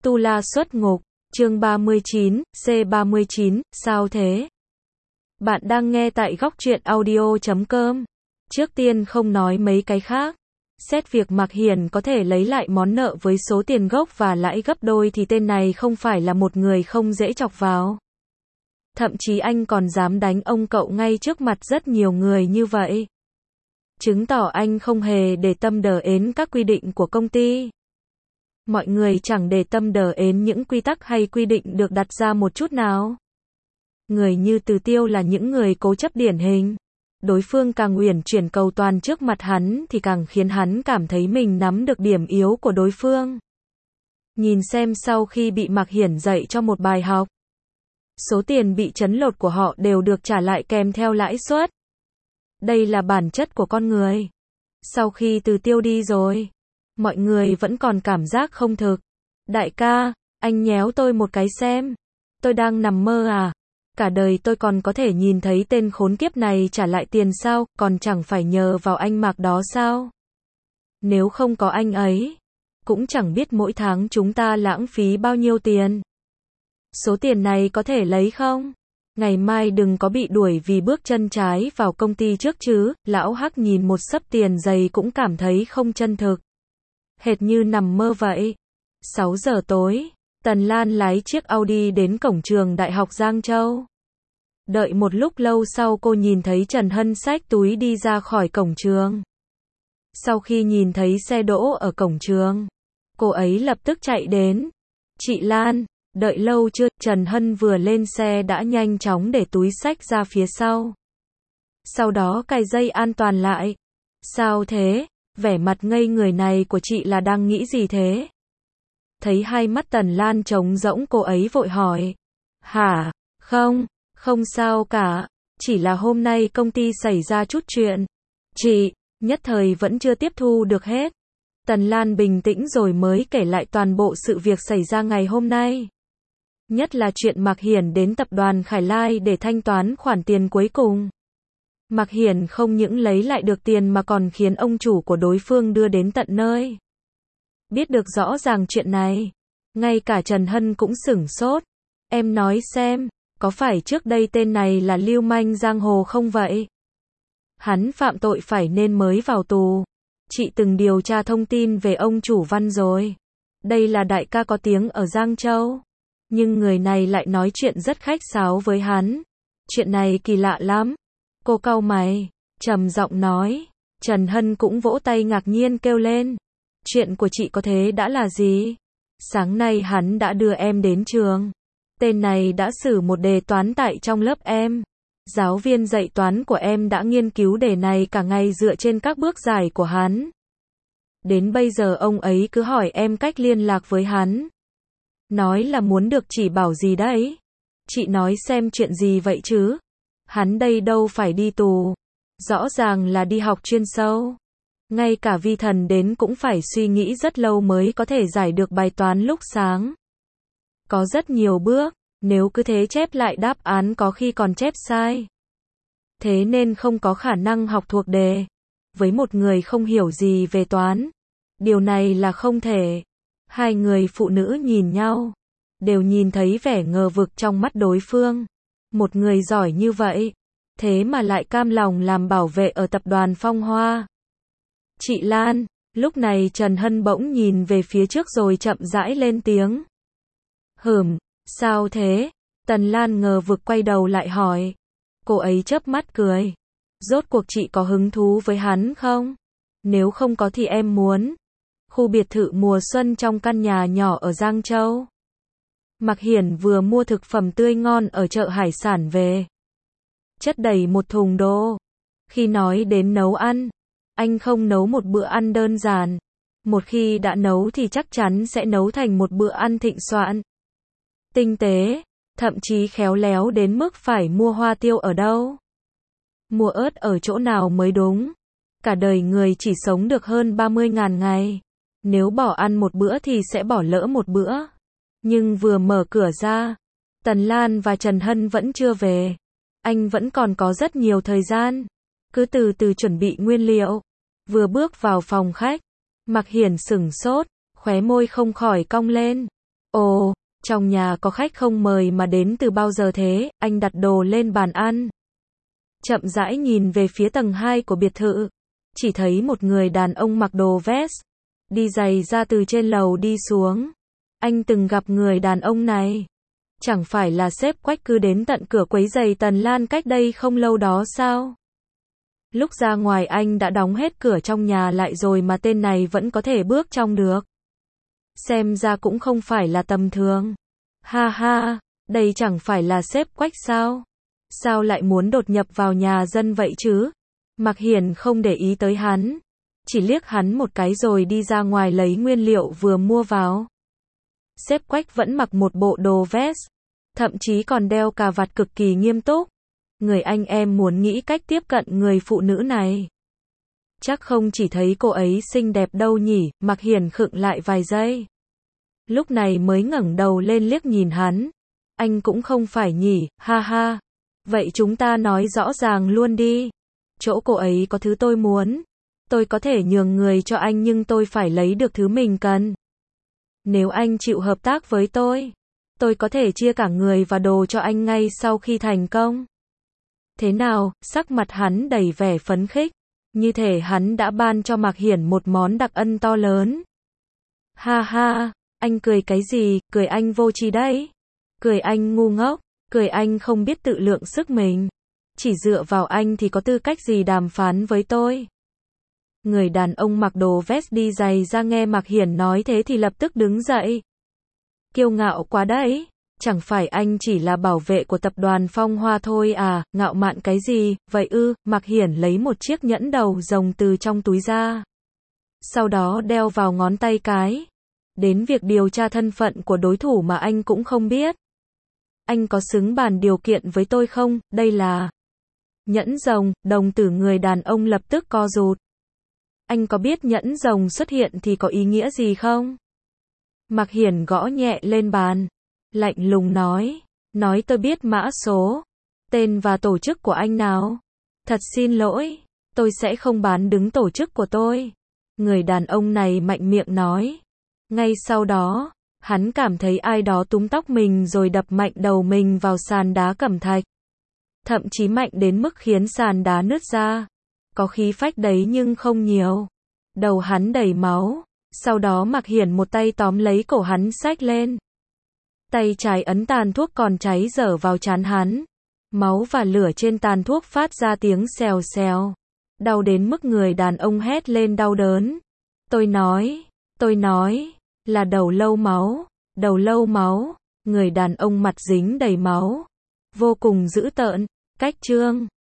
Tu La xuất ngục, chương 39, C39, sao thế? Bạn đang nghe tại góc truyện audio.com. Trước tiên không nói mấy cái khác. Xét việc Mạc Hiển có thể lấy lại món nợ với số tiền gốc và lãi gấp đôi thì tên này không phải là một người không dễ chọc vào. Thậm chí anh còn dám đánh ông cậu ngay trước mặt rất nhiều người như vậy. Chứng tỏ anh không hề để tâm đờ ến các quy định của công ty. Mọi người chẳng để tâm đờ ến những quy tắc hay quy định được đặt ra một chút nào. Người như Từ Tiêu là những người cố chấp điển hình. Đối phương càng uyển chuyển cầu toàn trước mặt hắn thì càng khiến hắn cảm thấy mình nắm được điểm yếu của đối phương. Nhìn xem sau khi bị Mạc Hiển dạy cho một bài học, số tiền bị trấn lột của họ đều được trả lại kèm theo lãi suất. Đây là bản chất của con người. Sau khi Từ Tiêu đi rồi, mọi người vẫn còn cảm giác không thực. Đại ca, anh nhéo tôi một cái xem. Tôi đang nằm mơ à? Cả đời tôi còn có thể nhìn thấy tên khốn kiếp này trả lại tiền sao, còn chẳng phải nhờ vào anh Mạc đó sao? Nếu không có anh ấy, cũng chẳng biết mỗi tháng chúng ta lãng phí bao nhiêu tiền. Số tiền này có thể lấy không? Ngày mai đừng có bị đuổi vì bước chân trái vào công ty trước chứ. Lão Hắc nhìn một xấp tiền dày cũng cảm thấy không chân thực. Hệt như nằm mơ vậy. 6 giờ tối, Tần Lan lái chiếc Audi đến cổng trường Đại học Giang Châu. Đợi một lúc lâu sau cô nhìn thấy Trần Hân xách túi đi ra khỏi cổng trường. Sau khi nhìn thấy xe đỗ ở cổng trường, cô ấy lập tức chạy đến. Chị Lan, đợi lâu chưa? Trần Hân vừa lên xe đã nhanh chóng để túi xách ra phía sau. Sau đó cài dây an toàn lại. Sao thế? Vẻ mặt ngây người này của chị là đang nghĩ gì thế? Thấy hai mắt Tần Lan trống rỗng cô ấy vội hỏi. Hả? Không sao cả. Chỉ là hôm nay công ty xảy ra chút chuyện. Chị, nhất thời vẫn chưa tiếp thu được hết. Tần Lan bình tĩnh rồi mới kể lại toàn bộ sự việc xảy ra ngày hôm nay. Nhất là chuyện Mạc Hiển đến tập đoàn Khải Lai để thanh toán khoản tiền cuối cùng. Mạc Hiển không những lấy lại được tiền mà còn khiến ông chủ của đối phương đưa đến tận nơi. Biết được rõ ràng chuyện này, ngay cả Trần Hân cũng sửng sốt. Em nói xem, có phải trước đây tên này là lưu manh giang hồ không vậy? Hắn phạm tội phải nên mới vào tù. Chị từng điều tra thông tin về ông chủ Văn rồi. Đây là đại ca có tiếng ở Giang Châu. Nhưng người này lại nói chuyện rất khách sáo với hắn. Chuyện này kỳ lạ lắm. Cô cau mày, trầm giọng nói. Trần Hân cũng vỗ tay ngạc nhiên kêu lên. Chuyện của chị có thế đã là gì? Sáng nay hắn đã đưa em đến trường. Tên này đã xử một đề toán tại trong lớp em. Giáo viên dạy toán của em đã nghiên cứu đề này cả ngày dựa trên các bước giải của hắn. Đến bây giờ ông ấy cứ hỏi em cách liên lạc với hắn. Nói là muốn được chỉ bảo gì đấy. Chị nói xem chuyện gì vậy chứ? Hắn đây đâu phải đi tù. Rõ ràng là đi học chuyên sâu. Ngay cả vi thần đến cũng phải suy nghĩ rất lâu mới có thể giải được bài toán lúc sáng. Có rất nhiều bước, nếu cứ thế chép lại đáp án có khi còn chép sai. Thế nên không có khả năng học thuộc đề. Với một người không hiểu gì về toán, điều này là không thể. Hai người phụ nữ nhìn nhau, đều nhìn thấy vẻ ngờ vực trong mắt đối phương. Một người giỏi như vậy, thế mà lại cam lòng làm bảo vệ ở tập đoàn Phong Hoa. Chị Lan, lúc này Trần Hân bỗng nhìn về phía trước rồi chậm rãi lên tiếng. Sao thế? Tần Lan ngờ vực quay đầu lại hỏi. Cô ấy chớp mắt cười. Rốt cuộc chị có hứng thú với hắn không? Nếu không có thì em muốn. Khu biệt thự mùa xuân trong căn nhà nhỏ ở Giang Châu. Mạc Hiển vừa mua thực phẩm tươi ngon ở chợ hải sản về. Chất đầy một thùng đồ. Khi nói đến nấu ăn, anh không nấu một bữa ăn đơn giản. Một khi đã nấu thì chắc chắn sẽ nấu thành một bữa ăn thịnh soạn. Tinh tế, thậm chí khéo léo đến mức phải mua hoa tiêu ở đâu. Mua ớt ở chỗ nào mới đúng. Cả đời người chỉ sống được hơn 30.000 ngày. Nếu bỏ ăn một bữa thì sẽ bỏ lỡ một bữa. Nhưng vừa mở cửa ra, Tần Lan và Trần Hân vẫn chưa về. Anh vẫn còn có rất nhiều thời gian. Cứ từ từ chuẩn bị nguyên liệu. Vừa bước vào phòng khách, Mạc Hiển sửng sốt, khóe môi không khỏi cong lên. Ồ, trong nhà có khách không mời mà đến từ bao giờ thế? Anh đặt đồ lên bàn ăn. Chậm rãi nhìn về phía tầng 2 của biệt thự. Chỉ thấy một người đàn ông mặc đồ vest, đi giày ra từ trên lầu đi xuống. Anh từng gặp người đàn ông này. Chẳng phải là sếp Quách cứ đến tận cửa quấy giày Tần Lan cách đây không lâu đó sao? Lúc ra ngoài anh đã đóng hết cửa trong nhà lại rồi mà tên này vẫn có thể bước trong được. Xem ra cũng không phải là tầm thường. Ha ha, đây chẳng phải là sếp Quách sao? Sao lại muốn đột nhập vào nhà dân vậy chứ? Mạc Hiển không để ý tới hắn, chỉ liếc hắn một cái rồi đi ra ngoài lấy nguyên liệu vừa mua vào. Sếp Quách vẫn mặc một bộ đồ vest, thậm chí còn đeo cà vạt cực kỳ nghiêm túc. Người anh em muốn nghĩ cách tiếp cận người phụ nữ này. Chắc không chỉ thấy cô ấy xinh đẹp đâu nhỉ, Mạc Hiển khựng lại vài giây. Lúc này mới ngẩng đầu lên liếc nhìn hắn. Anh cũng không phải nhỉ, ha ha. Vậy chúng ta nói rõ ràng luôn đi. Chỗ cô ấy có thứ tôi muốn. Tôi có thể nhường người cho anh nhưng tôi phải lấy được thứ mình cần. Nếu anh chịu hợp tác với tôi có thể chia cả người và đồ cho anh ngay sau khi thành công. Thế nào, sắc mặt hắn đầy vẻ phấn khích. Như thể hắn đã ban cho Mạc Hiển một món đặc ân to lớn. Ha ha, anh cười cái gì, cười anh vô tri đấy. Cười anh ngu ngốc, cười anh không biết tự lượng sức mình. Chỉ dựa vào anh thì có tư cách gì đàm phán với tôi. Người đàn ông mặc đồ vest đi giày ra nghe Mạc Hiển nói thế thì lập tức đứng dậy. Kiêu ngạo quá đấy. Chẳng phải anh chỉ là bảo vệ của tập đoàn Phong Hoa thôi à, ngạo mạn cái gì, vậy ư? Mạc Hiển lấy một chiếc nhẫn đầu rồng từ trong túi ra. Sau đó đeo vào ngón tay cái. Đến việc điều tra thân phận của đối thủ mà anh cũng không biết. Anh có xứng bàn điều kiện với tôi không? Đây là nhẫn rồng, đồng tử người đàn ông lập tức co rụt. Anh có biết nhẫn rồng xuất hiện thì có ý nghĩa gì không? Mạc Hiển gõ nhẹ lên bàn. Lạnh lùng nói tôi biết mã số, tên và tổ chức của anh nào. Thật xin lỗi, tôi sẽ không bán đứng tổ chức của tôi. Người đàn ông này mạnh miệng nói. Ngay sau đó, hắn cảm thấy ai đó túm tóc mình rồi đập mạnh đầu mình vào sàn đá cẩm thạch. Thậm chí mạnh đến mức khiến sàn đá nứt ra. Có khí phách đấy nhưng không nhiều. Đầu hắn đầy máu. Sau đó Mạc Hiển một tay tóm lấy cổ hắn xách lên. Tay trái ấn tàn thuốc còn cháy dở vào trán hắn. Máu và lửa trên tàn thuốc phát ra tiếng xèo xèo. Đau đến mức người đàn ông hét lên đau đớn. Tôi nói, là đầu lâu máu. Người đàn ông mặt dính đầy máu. Vô cùng dữ tợn, cách chương.